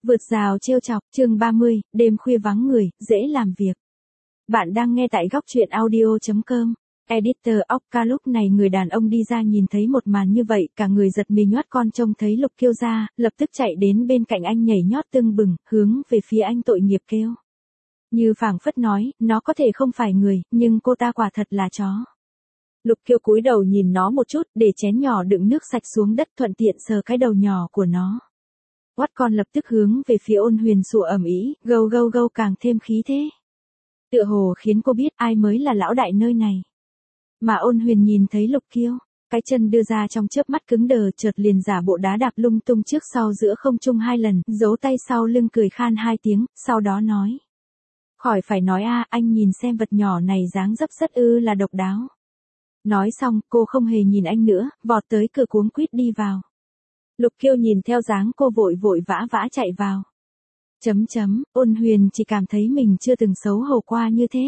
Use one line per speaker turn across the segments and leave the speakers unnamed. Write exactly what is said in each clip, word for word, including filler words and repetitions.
Vượt rào trêu chọc, chương ba mươi, đêm khuya vắng người, dễ làm việc. Bạn đang nghe tại góc truyện audio chấm com. Editor Okka. Lúc này người đàn ông đi ra nhìn thấy một màn như vậy, cả người giật mình nhoắt con trông thấy Lục Kiêu ra, lập tức chạy đến bên cạnh anh nhảy nhót tưng bừng, hướng về phía anh tội nghiệp kêu. Như phảng phất nói, nó có thể không phải người, nhưng cô ta quả thật là chó. Lục Kiêu cúi đầu nhìn nó một chút, để chén nhỏ đựng nước sạch xuống đất thuận tiện sờ cái đầu nhỏ của nó. Quát con lập tức hướng về phía Ôn Huyền sủa ầm ĩ, gâu gâu gâu càng thêm khí thế. Tựa hồ khiến cô biết ai mới là lão đại nơi này. Mà Ôn Huyền nhìn thấy Lục Kiêu, cái chân đưa ra trong chớp mắt cứng đờ, chợt liền giả bộ đá đạp lung tung trước sau giữa không trung hai lần, giấu tay sau lưng cười khan hai tiếng, sau đó nói. Khỏi phải nói a, anh nhìn xem vật nhỏ này dáng dấp rất ư là độc đáo. Nói xong, cô không hề nhìn anh nữa, vọt tới cửa cuống quýt đi vào. Lục Kiêu nhìn theo dáng cô vội vội vã vã chạy vào. Chấm chấm, Ôn Huyền chỉ cảm thấy mình chưa từng xấu hổ qua như thế.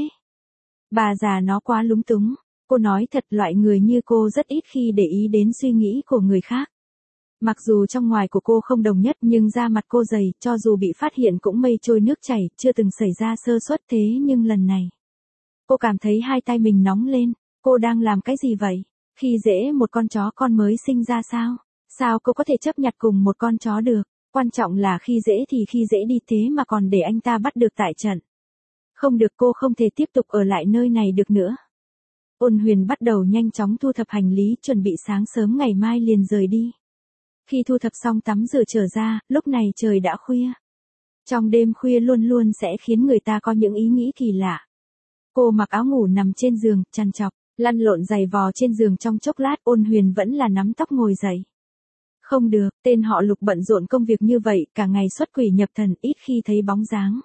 Bà già nó quá lúng túng. Cô nói thật, loại người như cô rất ít khi để ý đến suy nghĩ của người khác. Mặc dù trong ngoài của cô không đồng nhất nhưng da mặt cô dày, cho dù bị phát hiện cũng mây trôi nước chảy, chưa từng xảy ra sơ suất thế nhưng lần này. Cô cảm thấy hai tay mình nóng lên, cô đang làm cái gì vậy? Khi dễ một con chó con mới sinh ra sao? Sao cô có thể chấp nhặt cùng một con chó được? Quan trọng là khi dễ thì khi dễ đi thế mà còn để anh ta bắt được tại trận. Không được, cô không thể tiếp tục ở lại nơi này được nữa. Ôn Huyền bắt đầu nhanh chóng thu thập hành lý, chuẩn bị sáng sớm ngày mai liền rời đi. Khi thu thập xong tắm rửa trở ra, lúc này trời đã khuya. Trong đêm khuya luôn luôn sẽ khiến người ta có những ý nghĩ kỳ lạ. Cô mặc áo ngủ nằm trên giường, chằn chọc, lăn lộn giày vò trên giường trong chốc lát, Ôn Huyền vẫn là nắm tóc ngồi dậy. Không được, tên họ Lục bận rộn công việc như vậy, cả ngày xuất quỷ nhập thần, ít khi thấy bóng dáng.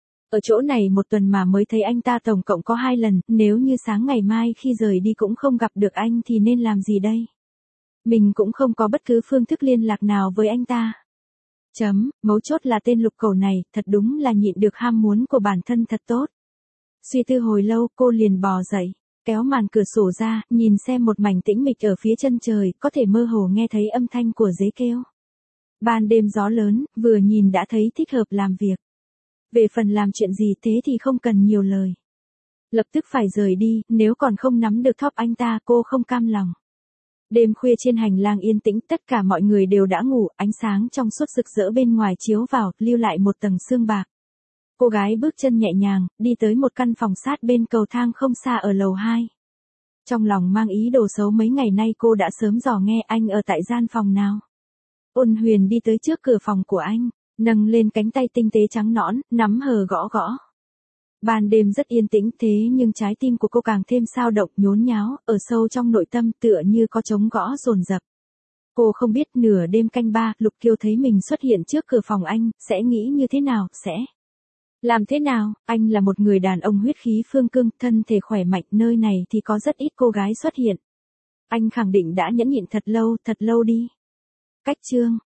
Ở chỗ này một tuần mà mới thấy anh ta tổng cộng có hai lần, nếu như sáng ngày mai khi rời đi cũng không gặp được anh thì nên làm gì đây? Mình cũng không có bất cứ phương thức liên lạc nào với anh ta. Chấm, mấu chốt là tên Lục cẩu này, thật đúng là nhịn được ham muốn của bản thân thật tốt. Suy tư hồi lâu, cô liền bò dậy, kéo màn cửa sổ ra, nhìn xem một mảnh tĩnh mịch ở phía chân trời, có thể mơ hồ nghe thấy âm thanh của dế kêu. Ban đêm gió lớn, vừa nhìn đã thấy thích hợp làm việc. Về phần làm chuyện gì thế thì không cần nhiều lời. Lập tức phải rời đi, nếu còn không nắm được thóp anh ta, cô không cam lòng. Đêm khuya trên hành lang yên tĩnh, tất cả mọi người đều đã ngủ, ánh sáng trong suốt rực rỡ bên ngoài chiếu vào, lưu lại một tầng sương bạc. Cô gái bước chân nhẹ nhàng, đi tới một căn phòng sát bên cầu thang không xa ở lầu hai. Trong lòng mang ý đồ xấu, mấy ngày nay cô đã sớm dò nghe anh ở tại gian phòng nào. Ôn Huyền đi tới trước cửa phòng của anh, nâng lên cánh tay tinh tế trắng nõn, nắm hờ gõ gõ. Ban đêm rất yên tĩnh, thế nhưng trái tim của cô càng thêm sao động nhốn nháo, ở sâu trong nội tâm tựa như có trống gõ dồn dập. Cô không biết nửa đêm canh ba, Lục Kiêu thấy mình xuất hiện trước cửa phòng anh, sẽ nghĩ như thế nào, sẽ làm thế nào? Anh là một người đàn ông huyết khí phương cương, thân thể khỏe mạnh, nơi này thì có rất ít cô gái xuất hiện. Anh khẳng định đã nhẫn nhịn thật lâu, thật lâu đi. Cách chương